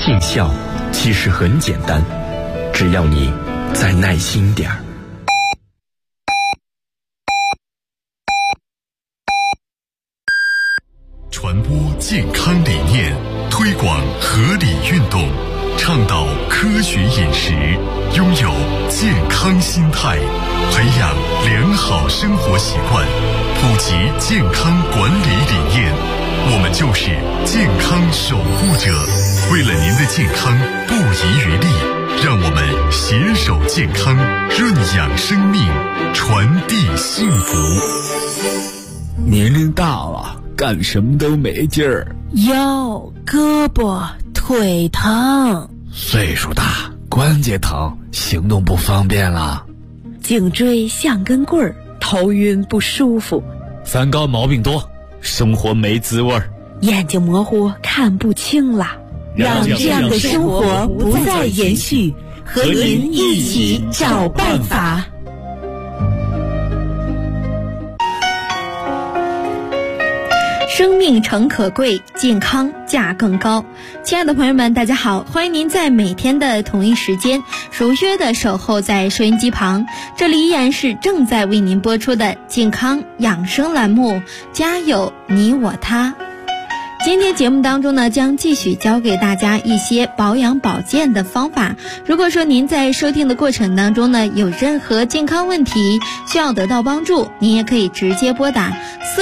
尽孝其实很简单，只要你再耐心点儿。 传播健康理念，推广合理运动，倡导科学饮食，拥有健康心态，培养良好生活习惯，普及健康管理理念，我们就是健康守护者。为了您的健康不遗余力，让我们携手健康，润养生命，传递幸福。 年龄大了，干什么都没劲儿， 腰、胳膊、腿疼， 岁数大，关节疼，行动不方便了， 颈椎像根棍儿，头晕不舒服， 三高毛病多，生活没滋味儿， 眼睛模糊看不清了。让这样的生活不再延续，和您一起找办法。 生命诚可贵，健康价更高。亲爱的朋友们，大家好，欢迎您在每天的同一时间如约的守候在收音机旁，这里依然是正在为您播出的健康养生栏目，家有你我他。今天节目当中呢，将继续教给大家一些保养保健的方法。如果说您在收听的过程当中呢，有任何健康问题需要得到帮助，您也可以直接拨打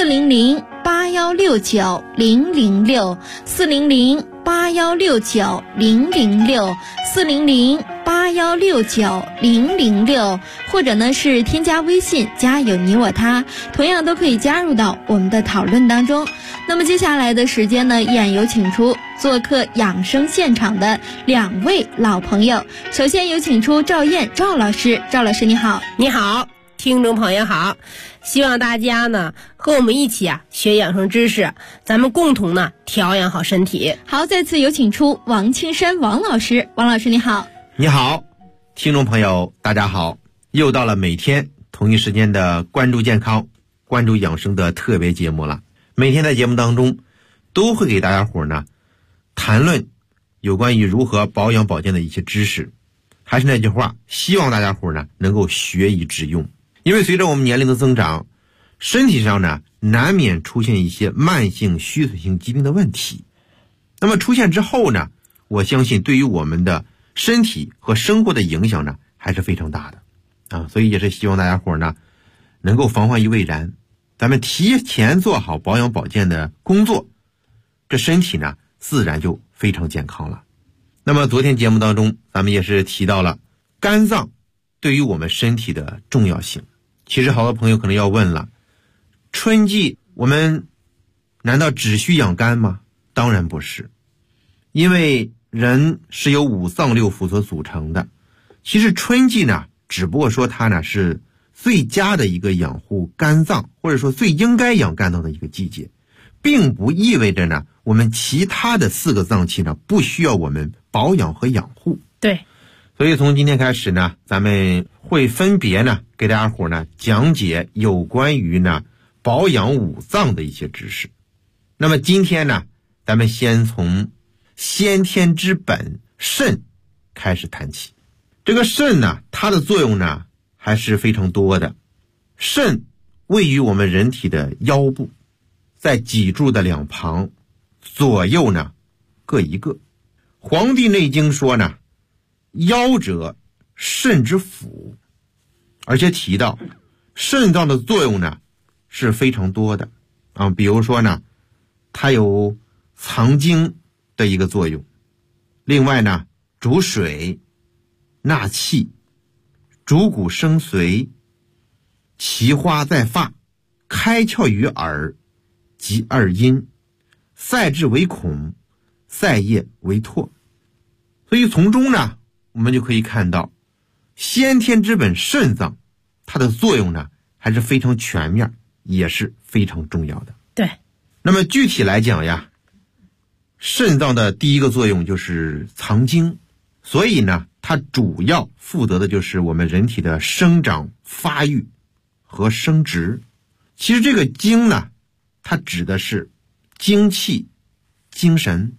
400-8169-006，400-8169-006，400-8169-006，或者呢是添加微信家有你我他，同样都可以加入到我们的讨论当中。那么接下来的时间呢，依然有请出做客养生现场的两位老朋友。首先有请出赵燕赵老师。赵老师你好。 你好，听众朋友好，希望大家呢和我们一起学养生知识，咱们共同呢调养好身体。 好，再次有请出王青山王老师。王老师你好。 你好，听众朋友大家好，又到了每天同一时间的关注健康关注养生的特别节目了。每天在节目当中都会给大家伙呢谈论有关于如何保养保健的一些知识。还是那句话，希望大家伙呢能够学以致用。因为随着我们年龄的增长，身体上呢难免出现一些慢性虚损性疾病的问题。那么出现之后呢，我相信对于我们的身体和生活的影响呢还是非常大的所以也是希望大家伙呢能够防患于未然，咱们提前做好保养保健的工作，这身体呢自然就非常健康了。那么昨天节目当中咱们也是提到了肝脏对于我们身体的重要性。其实好多朋友可能要问了，春季我们难道只需养肝吗？当然不是，因为人是由五脏六腑所组成的。其实春季呢只不过说它呢是最佳的一个养护肝脏，或者说最应该养肝脏的一个季节，并不意味着呢我们其他的4个脏器呢不需要我们保养和养护。 对， 所以从今天开始呢，咱们会分别呢给大家伙呢讲解有关于呢保养五脏的一些知识。那么今天呢，咱们先从先天之本肾开始谈起。这个肾呢，它的作用呢还是非常多的。肾位于我们人体的腰部，在脊柱的两旁，左右呢各一个。黄帝内经说呢，腰者肾之府，而且提到肾脏的作用呢是非常多的比如说呢，它有藏精的一个作用，另外呢主水纳气，主骨生髓，其花在发，开窍于耳，及二阴，塞质为孔，塞叶为拓。所以从中呢我们就可以看到先天之本肾脏它的作用呢还是非常全面，也是非常重要的。 对， 那么具体来讲呀，肾脏的第一个作用就是藏精，所以呢它主要负责的就是我们人体的生长发育和生殖。其实这个精呢，它指的是精气、精神，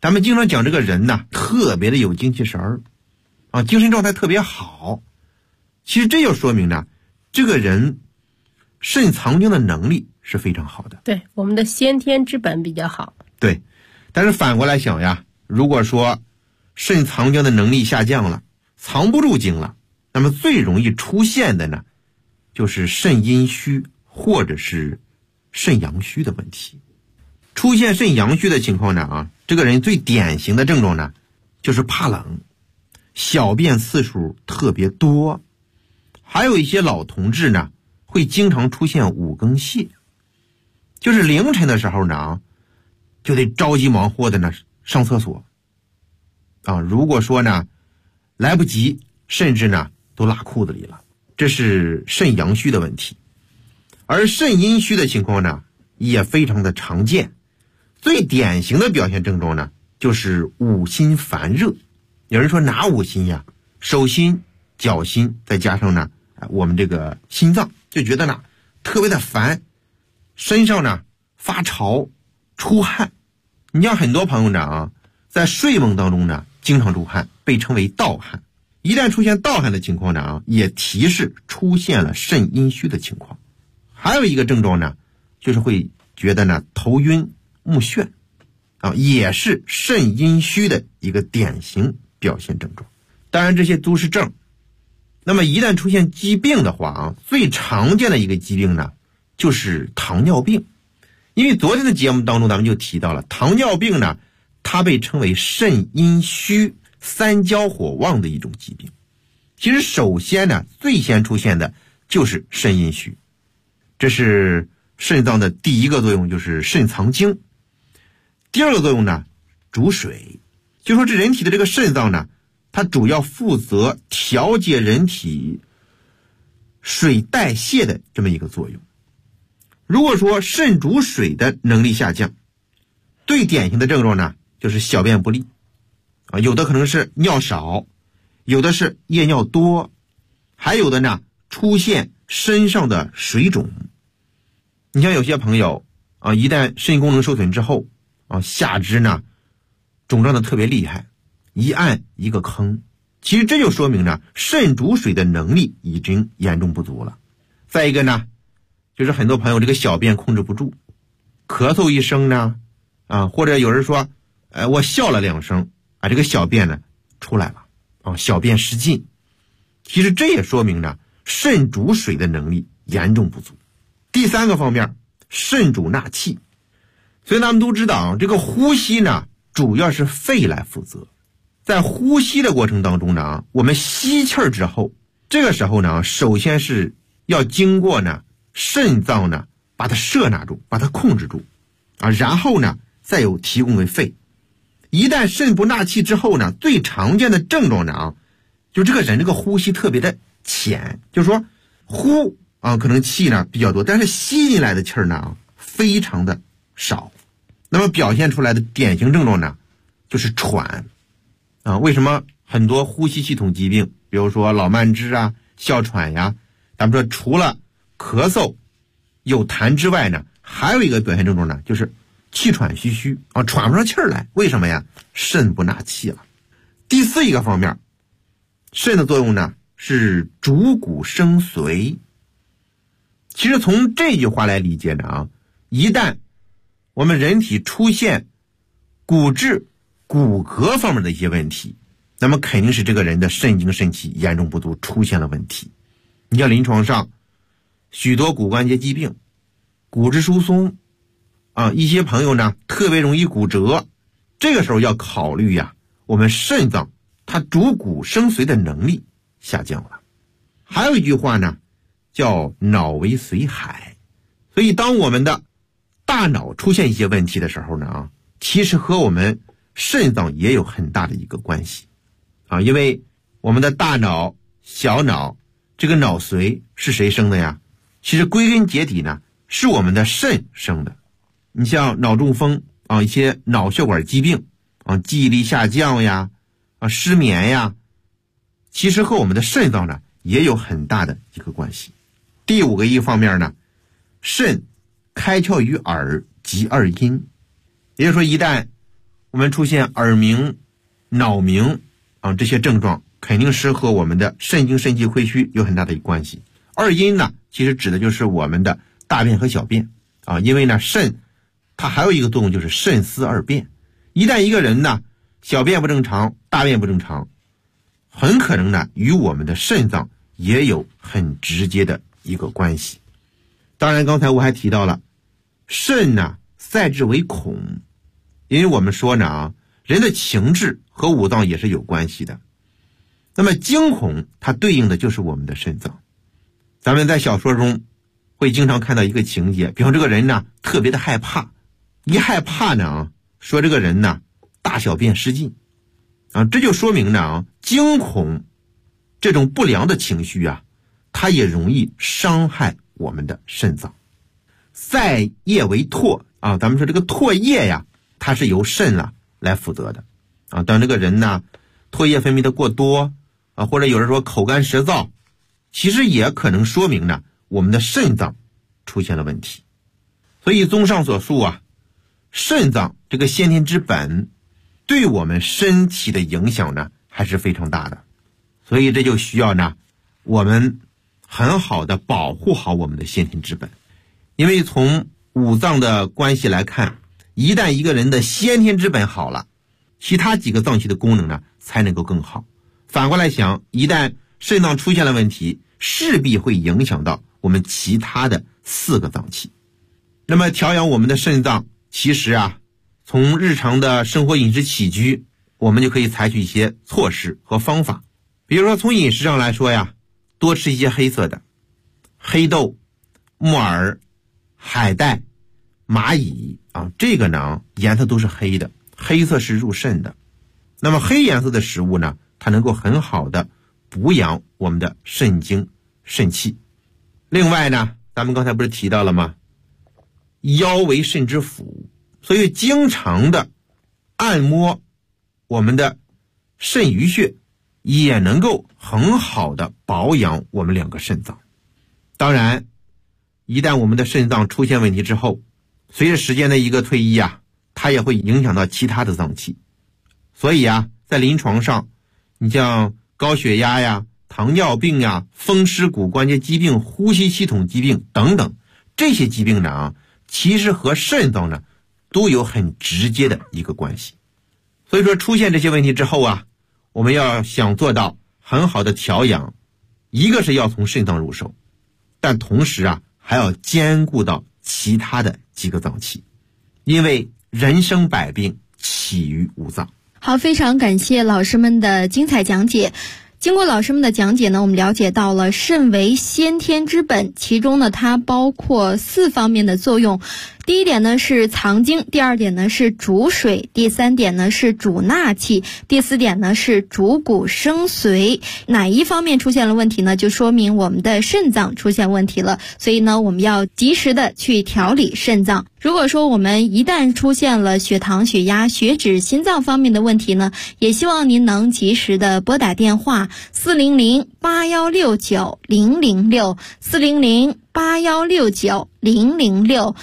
咱们经常讲这个人呢，特别的有精气神儿啊，精神状态特别好。其实这就说明呢，这个人肾藏精的能力是非常好的。 对，我们的先天之本比较好。 对，但是反过来想呀，如果说肾藏精的能力下降了，藏不住精了，那么最容易出现的呢，就是肾阴虚或者是肾阳虚的问题。出现肾阳虚的情况呢这个人最典型的症状呢，就是怕冷，小便次数特别多，还有一些老同志呢，会经常出现五更泻，就是凌晨的时候呢就得着急忙活的呢上厕所如果说呢来不及，甚至呢都拉裤子里了，这是肾阳虚的问题。而肾阴虚的情况呢也非常的常见，最典型的表现症状呢就是五心烦热。有人说哪五心呀？手心、脚心，再加上呢我们这个心脏，就觉得呢特别的烦，身上呢发潮、出汗。你像很多朋友呢在睡梦当中呢经常出汗，被称为盗汗。一旦出现盗汗的情况呢也提示出现了肾阴虚的情况。还有一个症状呢，就是会觉得呢头晕目眩也是肾阴虚的一个典型表现症状。当然这些都是症。那么一旦出现疾病的话最常见的一个疾病呢就是糖尿病。因为昨天的节目当中咱们就提到了糖尿病呢，它被称为肾阴虚三焦火旺的一种疾病。其实首先呢最先出现的就是肾阴虚，这是肾脏的第一个作用，就是肾藏精。第二个作用呢主水，就说这人体的这个肾脏呢，它主要负责调节人体水代谢的这么一个作用。如果说肾主水的能力下降，最典型的症状呢就是小便不利有的可能是尿少，有的是夜尿多，还有的呢出现身上的水肿。你像有些朋友一旦肾功能受损之后下肢呢肿胀的特别厉害，一按一个坑。其实这就说明呢肾主水的能力已经严重不足了。再一个呢就是很多朋友这个小便控制不住，咳嗽一声呢或者有人说我笑了2声这个小便呢出来了小便失禁。其实这也说明呢肾主水的能力严重不足。第三个方面，肾主纳气。所以咱们都知道这个呼吸呢主要是肺来负责。在呼吸的过程当中呢我们吸气儿之后，这个时候呢首先是要经过呢肾脏呢把它摄纳住，把它控制住然后呢再有提供给肺。一旦肾不纳气之后呢，最常见的症状呢就这个人这个呼吸特别的浅，就是说呼可能气呢比较多，但是吸进来的气儿呢非常的少。那么表现出来的典型症状呢就是喘为什么很多呼吸系统疾病，比如说老慢支哮喘呀，咱们说除了咳嗽有痰之外呢，还有一个表现症状呢就是气喘吁吁喘不上气儿来。为什么呀？肾不纳气了。第四一个方面，肾的作用呢是主骨生髓。其实从这句话来理解呢一旦我们人体出现骨质骨骼方面的一些问题，那么肯定是这个人的肾精肾气严重不足，出现了问题。你像临床上许多骨关节疾病，骨质疏松一些朋友呢特别容易骨折，这个时候要考虑我们肾脏它主骨生髓的能力下降了。还有一句话呢叫脑为髓海。所以当我们的大脑出现一些问题的时候呢其实和我们肾脏也有很大的一个关系因为我们的大脑、小脑这个脑髓是谁生的呀？其实归根结底呢是我们的肾生的。你像脑中风一些脑血管疾病记忆力下降呀失眠呀，其实和我们的肾脏呢也有很大的一个关系。第五个一方面呢，肾开窍于耳及二阴。也就是说一旦我们出现耳鸣、脑鸣这些症状，肯定是和我们的肾精肾气亏虚有很大的关系。二阴呢，其实指的就是我们的大便和小便因为呢肾它还有一个作用，就是肾司二便。一旦一个人呢小便不正常、大便不正常，很可能呢与我们的肾脏也有很直接的一个关系。当然刚才我还提到了肾呢赛之为恐，因为我们说呢人的情志和五脏也是有关系的。那么惊恐它对应的就是我们的肾脏。咱们在小说中会经常看到一个情节，比方这个人呢特别的害怕，一害怕呢说这个人呢大小便失禁这就说明呢惊恐这种不良的情绪它也容易伤害我们的肾脏。赛液为唾咱们说这个唾液它是由肾来负责的当这个人呢唾液分泌的过多或者有人说口干舌燥，其实也可能说明呢我们的肾脏出现了问题。所以综上所述肾脏这个先天之本对我们身体的影响呢还是非常大的。所以这就需要呢我们很好的保护好我们的先天之本。因为从五脏的关系来看，一旦一个人的先天之本好了，其他几个脏器的功能呢才能够更好。反过来想，一旦肾脏出现了问题，势必会影响到我们其他的4个脏器。那么调养我们的肾脏，其实从日常的生活饮食起居，我们就可以采取一些措施和方法。比如说从饮食上来说多吃一些黑色的，黑豆、木耳、海带、蚂蚁这个呢颜色都是黑的，黑色是入肾的。那么黑颜色的食物呢，它能够很好的补养我们的肾精肾气。另外呢，咱们刚才不是提到了吗？腰为肾之府，所以经常的按摩我们的肾俞穴，也能够很好的保养我们2个肾脏。当然一旦我们的肾脏出现问题之后，随着时间的一个推移它也会影响到其他的脏器。所以在临床上，你像高血压糖尿病风湿骨关节疾病、呼吸系统疾病等等，这些疾病呢其实和肾脏呢都有很直接的一个关系。所以说出现这些问题之后我们要想做到很好的调养，一个是要从肾脏入手，但同时还要兼顾到其他的几个脏器，因为人生百病起于五脏。 好，非常感谢老师们的精彩讲解。经过老师们的讲解呢，我们了解到了肾为先天之本，其中呢它包括4方面的作用。第一点呢是藏精，第二点呢是主水，第三点呢是主纳气，第四点呢是主骨生髓。哪一方面出现了问题呢，就说明我们的肾脏出现问题了。所以呢，我们要及时的去调理肾脏。如果说我们一旦出现了血糖、血压、血脂、心脏方面的问题呢，也希望您能及时的拨打电话400-8169-006 400-8169-006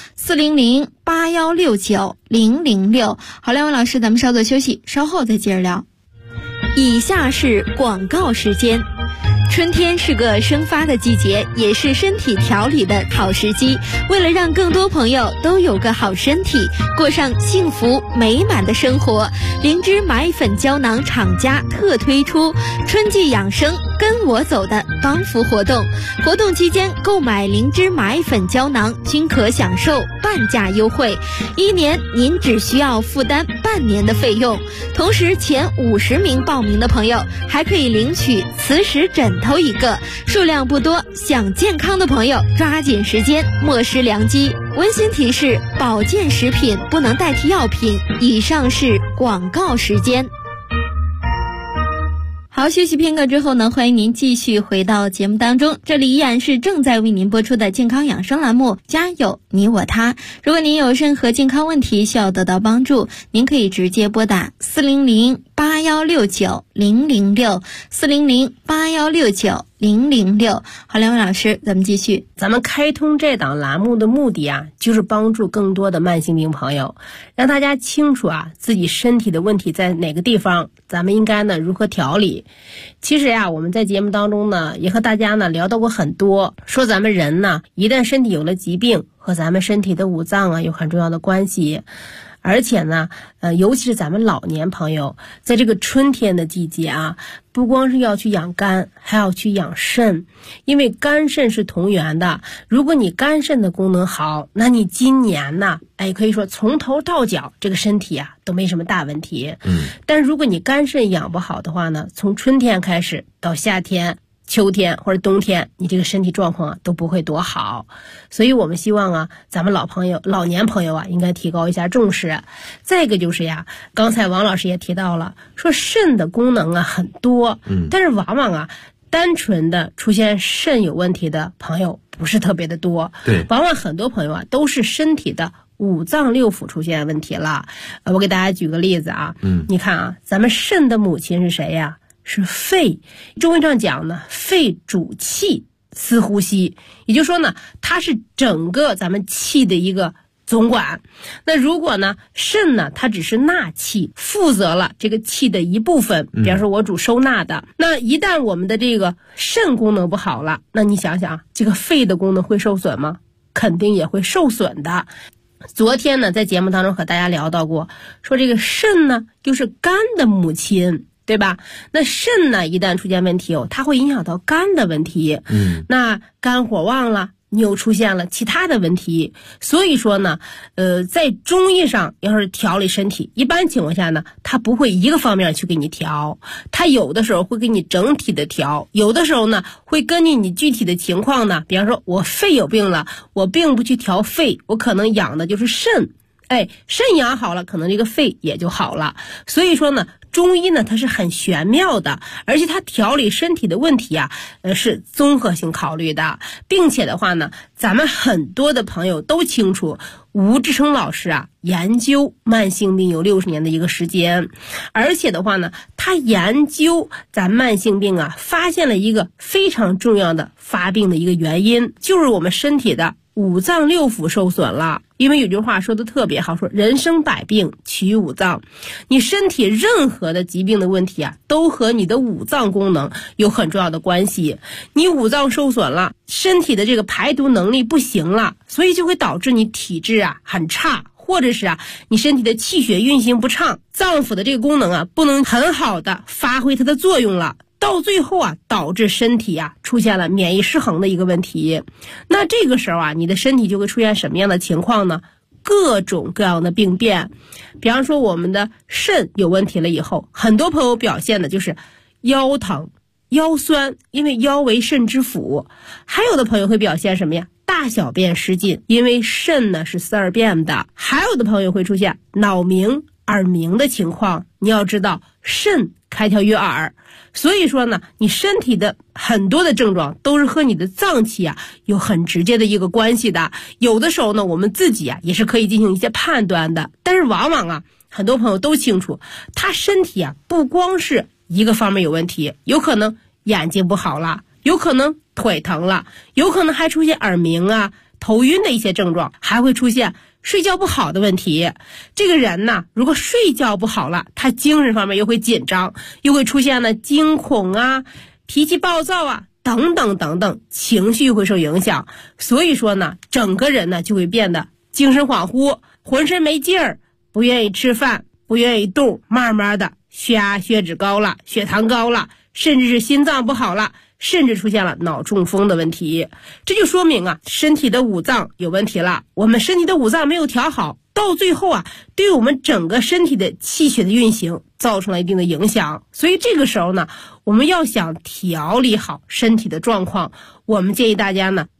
400-8169-006。好，两位老师，咱们稍作休息，稍后再接着聊。以下是广告时间。春天是个生发的季节，也是身体调理的好时机。为了让更多朋友都有个好身体，过上幸福美满的生活，灵芝买粉胶囊厂家特推出春季养生跟我走的帮扶活动。活动期间购买灵芝买粉胶囊均可享受半价优惠，1年您只需要负担半年的费用。同时前50名报名的朋友还可以领取磁石枕头1个，数量不多，想健康的朋友抓紧时间，莫失良机。温馨提示：保健食品不能代替药品。以上是广告时间。好，休息片刻之后呢，欢迎您继续回到节目当中，这里依然是正在为您播出的健康养生栏目，家有你我他。如果您有任何健康问题需要得到帮助，您可以直接拨打400-8169-006 400-8169-006 006。好，两位老师，咱们继续。 咱们开通这档栏目的目的啊，就是帮助更多的慢性病朋友，让大家清楚啊自己身体的问题在哪个地方，咱们应该呢如何调理。其实呀，我们在节目当中呢也和大家呢聊到过很多，说咱们人呢一旦身体有了疾病，和咱们身体的五脏啊有很重要的关系。而且呢，尤其是咱们老年朋友，在这个春天的季节啊，不光是要去养肝，还要去养肾，因为肝肾是同源的。如果你肝肾的功能好，那你今年呢，可以说从头到脚这个身体啊都没什么大问题。但如果你肝肾养不好的话呢，从春天开始到夏天、秋天或者冬天，你这个身体状况啊都不会多好。所以我们希望啊，咱们老年朋友啊，应该提高一下重视。再一个就是呀，刚才王老师也提到了，说肾的功能啊很多，但是往往啊，单纯的出现肾有问题的朋友不是特别的多。 对， 往往很多朋友啊都是身体的五脏六腑出现问题了。我给大家举个例子啊，你看啊，咱们肾的母亲是谁呀？是肺。中医上讲呢，肺主气司呼吸，也就是说呢，它是整个咱们气的一个总管。那如果呢，肾呢，它只是纳气，负责了这个气的一部分，比方说我主收纳的，那一旦我们的这个肾功能不好了，那你想想，这个肺的功能会受损吗？肯定也会受损的。昨天呢，在节目当中和大家聊到过，说这个肾呢，又是肝的母亲，对吧？那肾呢，一旦出现问题它会影响到肝的问题。那肝火旺了，你又出现了其他的问题。所以说呢，在中医上要是调理身体，一般情况下呢，它不会一个方面去给你调，它有的时候会给你整体的调，有的时候呢，会根据你具体的情况呢，比方说我肺有病了，我并不去调肺，我可能养的就是肾。肾养好了，可能这个肺也就好了。所以说呢，中医呢它是很玄妙的，而且它调理身体的问题啊，是综合性考虑的，并且的话呢，咱们很多的朋友都清楚，吴志成老师啊研究慢性病有60年的一个时间，而且的话呢，他研究咱慢性病啊，发现了一个非常重要的发病的一个原因，就是我们身体的五脏六腑受损了。因为有句话说的特别好，说人生百病起于五脏。你身体任何的疾病的问题啊，都和你的五脏功能有很重要的关系。你五脏受损了，身体的这个排毒能力不行了，所以就会导致你体质啊很差，或者是啊你身体的气血运行不畅，脏腑的这个功能啊不能很好的发挥它的作用了。到最后啊，导致身体啊出现了免疫失衡的一个问题。那这个时候啊，你的身体就会出现什么样的情况呢？各种各样的病变。比方说我们的肾有问题了以后，很多朋友表现的就是腰疼、腰酸，因为腰为肾之府。还有的朋友会表现什么呀？大小便失禁，因为肾呢是四二便的。还有的朋友会出现脑鸣、耳鸣的情况。你要知道，肾开条于耳，所以说呢，你身体的很多的症状都是和你的脏器啊有很直接的一个关系的。有的时候呢，我们自己啊也是可以进行一些判断的，但是往往啊，很多朋友都清楚，他身体啊不光是一个方面有问题，有可能眼睛不好了，有可能腿疼了，有可能还出现耳鸣啊、头晕的一些症状，还会出现睡觉不好的问题。这个人呢，如果睡觉不好了，他精神方面又会紧张，又会出现呢惊恐啊、脾气暴躁啊等等等等，情绪会受影响。所以说呢，整个人呢就会变得精神恍惚，浑身没劲儿，不愿意吃饭，不愿意动，慢慢的血压、血脂高了，血糖高了，甚至是心脏不好了，甚至出现了脑中风的问题。这就说明啊，身体的五脏有问题了。我们身体的五脏没有调好，到最后啊，对于我们整个身体的气血的运行造成了一定的影响。所以这个时候呢，我们要想调理好身体的状况，我们建议大家呢，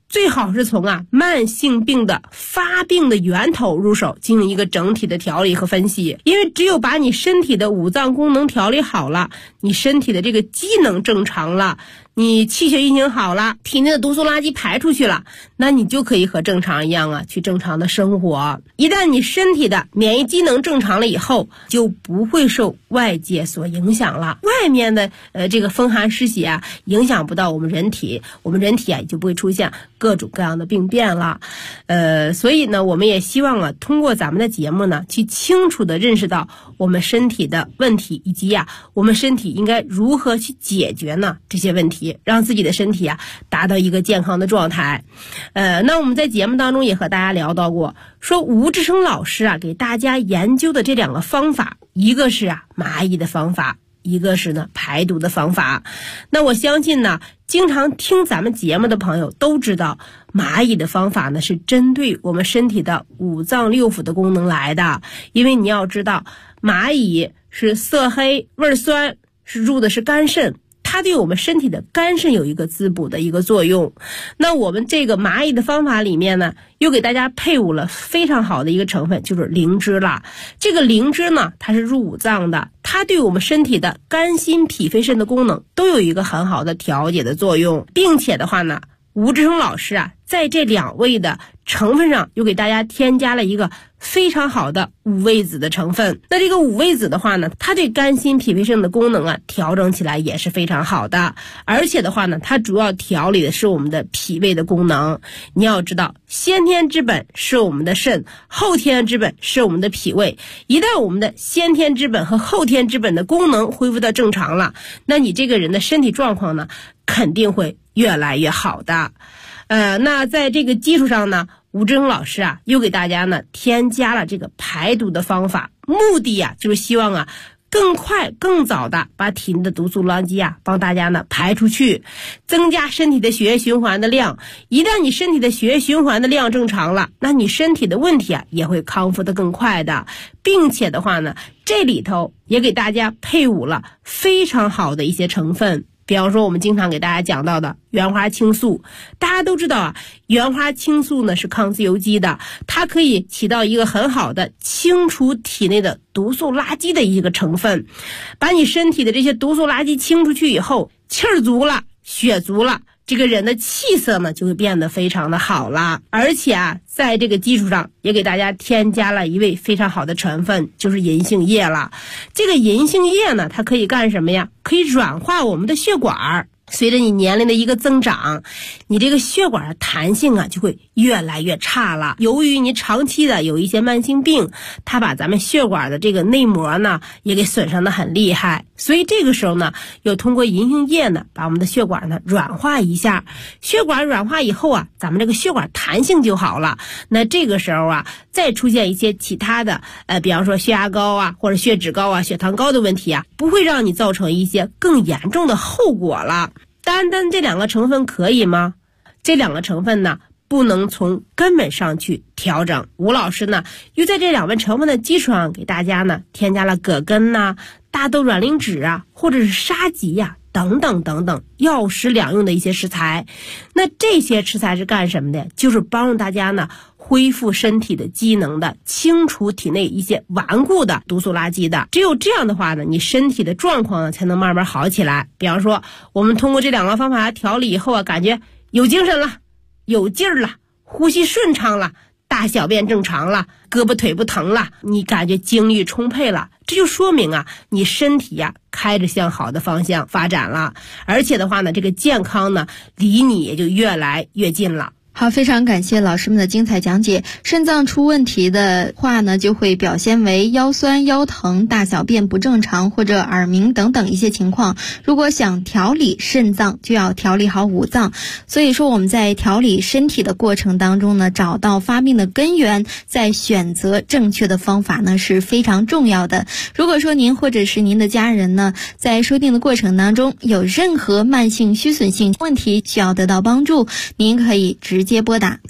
最好是从慢性病的发病的源头入手，进行一个整体的调理和分析。因为只有把你身体的五脏功能调理好了，你身体的这个机能正常了，你气血运行好了，体内的毒素垃圾排出去了，那你就可以和正常一样去正常的生活。一旦你身体的免疫机能正常了以后，就不会受外界所影响了。外面的这个风寒湿邪影响不到我们人体，我们人体也就不会出现各种各样的病变了。所以呢，我们也希望通过咱们的节目呢，去清楚的认识到我们身体的问题，以及我们身体应该如何去解决呢这些问题，让自己的身体达到一个健康的状态。那我们在节目当中也和大家聊到过，说吴志生老师给大家研究的这2个方法，一个是蚂蚁的方法，一个是呢排毒的方法。那我相信呢，经常听咱们节目的朋友都知道，蚂蚁的方法呢是针对我们身体的五脏六腑的功能来的。因为你要知道，蚂蚁是色黑味酸，是入的是肝肾，它对我们身体的肝肾有一个滋补的一个作用。那我们这个蚂蚁的方法里面呢，又给大家配伍了非常好的一个成分，就是灵芝了。这个灵芝呢，它是入五脏的，它对我们身体的肝心脾肺肾的功能都有一个很好的调节的作用。并且的话呢，吴志生老师在这2味的成分上又给大家添加了一个非常好的五味子的成分。那这个五味子的话呢，它对肝心脾肺肾的功能调整起来也是非常好的。而且的话呢，它主要调理的是我们的脾胃的功能。你要知道，先天之本是我们的肾，后天之本是我们的脾胃。一旦我们的先天之本和后天之本的功能恢复到正常了，那你这个人的身体状况呢，肯定会越来越好的。那在这个基础上呢，吴志生老师又给大家呢添加了这个排毒的方法，目的就是希望更快更早的把体内的毒素垃圾帮大家呢排出去，增加身体的血液循环的量。一旦你身体的血液循环的量正常了，那你身体的问题也会康复的更快的。并且的话呢，这里头也给大家配伍了非常好的一些成分。比方说我们经常给大家讲到的原花青素，大家都知道原花青素呢是抗自由基的，它可以起到一个很好的清除体内的毒素垃圾的一个成分。把你身体的这些毒素垃圾清出去以后，气儿足了，血足了，这个人的气色呢就会变得非常的好了。而且在这个基础上也给大家添加了一味非常好的成分，就是银杏叶了。这个银杏叶呢，它可以干什么呀？可以软化我们的血管。随着你年龄的一个增长，你这个血管的弹性就会越来越差了。由于你长期的有一些慢性病，它把咱们血管的这个内膜呢也给损伤的很厉害。所以这个时候呢，又通过银杏叶呢把我们的血管呢软化一下。血管软化以后咱们这个血管弹性就好了。那这个时候再出现一些其他的比方说血压高或者血脂高血糖高的问题不会让你造成一些更严重的后果了。单单这2个成分可以吗？这2个成分呢，不能从根本上去调整。吴老师呢，又在这2味成分的基础上给大家呢添加了葛根大豆卵磷脂或者是沙棘等等等等药食两用的一些食材。那这些食材是干什么的？就是帮助大家呢恢复身体的机能的，清除体内一些顽固的毒素垃圾的。只有这样的话呢，你身体的状况呢才能慢慢好起来。比方说我们通过这2个方法调理以后感觉有精神了，有劲儿了，呼吸顺畅了，大小便正常了，胳膊腿不疼了，你感觉精力充沛了，这就说明你身体开着向好的方向发展了。而且的话呢，这个健康呢离你也就越来越近了。 好，非常感谢老师们的精彩讲解。肾脏出问题的话呢，就会表现为腰酸、腰疼、大小便不正常或者耳鸣等等一些情况。如果想调理肾脏，就要调理好五脏。所以说我们在调理身体的过程当中呢，找到发病的根源，再选择正确的方法呢是非常重要的。如果说您或者是您的家人呢，在收听的过程当中有任何慢性虚损性问题需要得到帮助，您可以直接拨打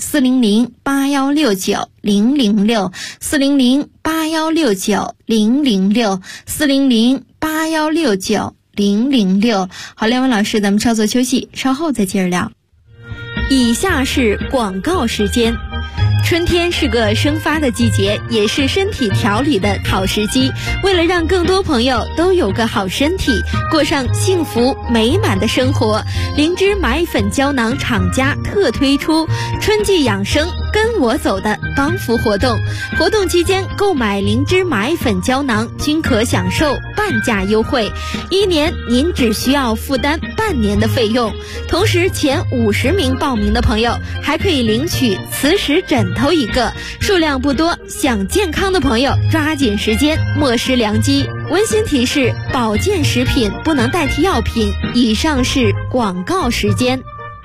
400-8169-006 400-8169-006 400-8169-006。好，两位老师，咱们稍作休息，稍后再接着聊。 以下是广告时间。春天是个生发的季节，也是身体调理的好时机。为了让更多朋友都有个好身体，过上幸福美满的生活，灵芝蚂蚁粉胶囊厂家特推出春季养生跟我走的帮扶活动。活动期间购买灵芝蚂蚁粉胶囊均可享受半价优惠，1年您只需要负担半年的费用。同时前50名报名的朋友还可以领取磁石枕头1个，数量不多，想健康的朋友抓紧时间，莫失良机。温馨提示：保健食品不能代替药品。以上是广告时间。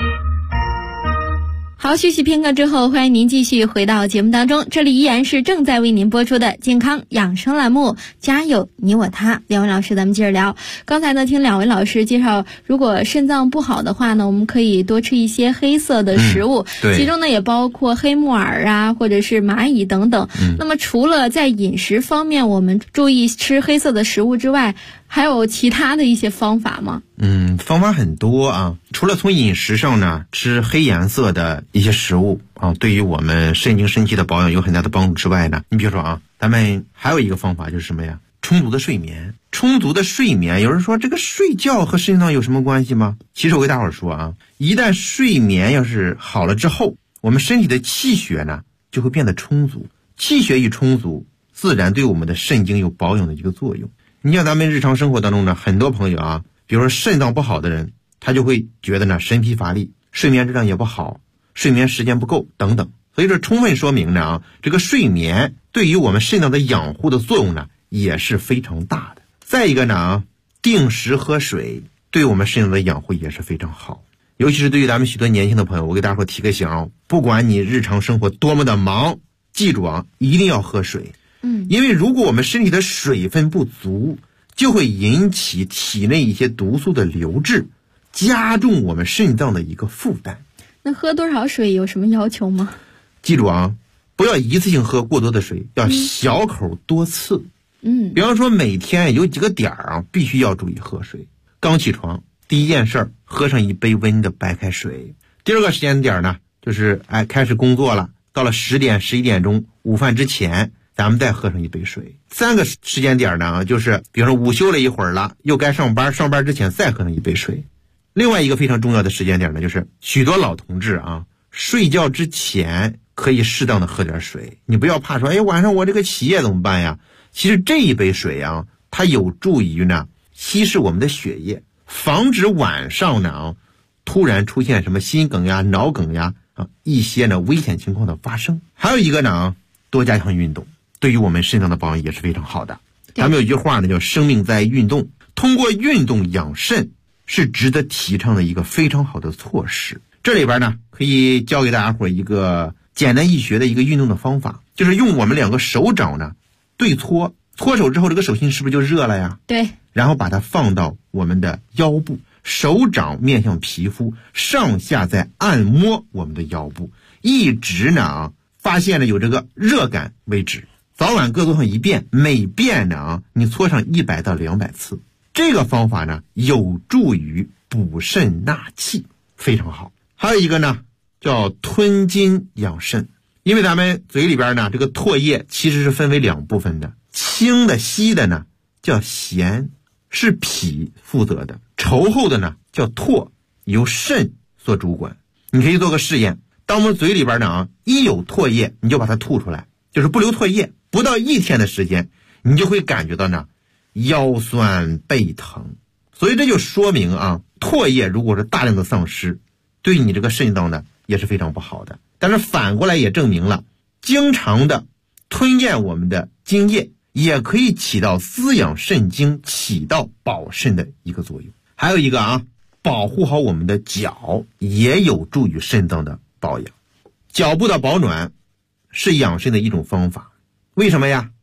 好，休息片刻之后，欢迎您继续回到节目当中，这里依然是正在为您播出的健康养生栏目，家有你我他。两位老师，咱们接着聊。刚才呢，听2位老师介绍，如果肾脏不好的话呢，我们可以多吃一些黑色的食物，其中呢也包括黑木耳啊，或者是蚂蚁等等。那么除了在饮食方面我们注意吃黑色的食物之外，还有其他的一些方法吗？ 方法很多啊。除了从饮食上呢，吃黑颜色的一些食物啊，对于我们肾精肾气的保养有很大的帮助之外呢，你比如说啊，咱们还有一个方法就是什么呀？充足的睡眠。充足的睡眠，有人说这个睡觉和肾脏有什么关系吗？其实我给大伙儿说啊，一旦睡眠要是好了之后，我们身体的气血呢就会变得充足，气血一充足，自然对我们的肾精有保养的一个作用。你像咱们日常生活当中呢，很多朋友啊，比如说肾脏不好的人，他就会觉得呢神疲乏力，睡眠质量也不好，睡眠时间不够等等。所以这充分说明呢，这个睡眠对于我们肾脏的养护的作用呢也是非常大的。再一个呢，定时喝水对我们肾脏的养护也是非常好。尤其是对于咱们许多年轻的朋友，我给大家伙提个醒啊，不管你日常生活多么的忙，记住啊，一定要喝水。因为如果我们身体的水分不足，就会引起体内一些毒素的流滞，加重我们肾脏的一个负担。 那喝多少水有什么要求吗？ 记住啊，不要一次性喝过多的水，要小口多次。比方说每天有几个点啊，必须要注意喝水。刚起床第一件事喝上一杯温的白开水。第二个时间点呢，就是开始工作了，到了10点11点钟午饭之前，咱们再喝上一杯水。3个时间点呢，就是比如说午休了一会儿了，又该上班，上班之前再喝上一杯水。另外一个非常重要的时间点呢，就是许多老同志啊，睡觉之前可以适当的喝点水。你不要怕说，晚上我这个起夜怎么办呀？其实这一杯水啊，它有助于呢稀释我们的血液，防止晚上呢突然出现什么心梗呀、脑梗呀一些呢危险情况的发生。还有一个呢，多加强运动，对于我们肾脏的保养也是非常好的。咱们有一句话呢，叫生命在运动，通过运动养肾是值得提倡的一个非常好的措施。这里边呢，可以教给大家伙一个简单易学的一个运动的方法，就是用我们2个手掌呢对搓，搓手之后这个手心是不是就热了呀？对。然后把它放到我们的腰部，手掌面向皮肤，上下在按摩我们的腰部，一直呢发现了有这个热感为止。早晚各做上1遍，每遍呢你搓上100到200次。这个方法呢有助于补肾纳气，非常好。还有一个呢叫吞津养肾。因为咱们嘴里边呢这个唾液其实是分为2部分的，清的稀的呢叫涎，是脾负责的；稠厚的呢叫唾，由肾所主管。你可以做个试验，当我们嘴里边呢一有唾液，你就把它吐出来，就是不留唾液，不到1天的时间，你就会感觉到呢腰酸背疼。所以这就说明啊，唾液如果是大量的丧失，对你这个肾脏呢也是非常不好的。但是反过来也证明了，经常的吞咽我们的津液也可以起到滋养肾精、起到保肾的一个作用。还有一个啊，保护好我们的脚也有助于肾脏的保养。脚部的保暖是养肾的一种方法。为什么呀？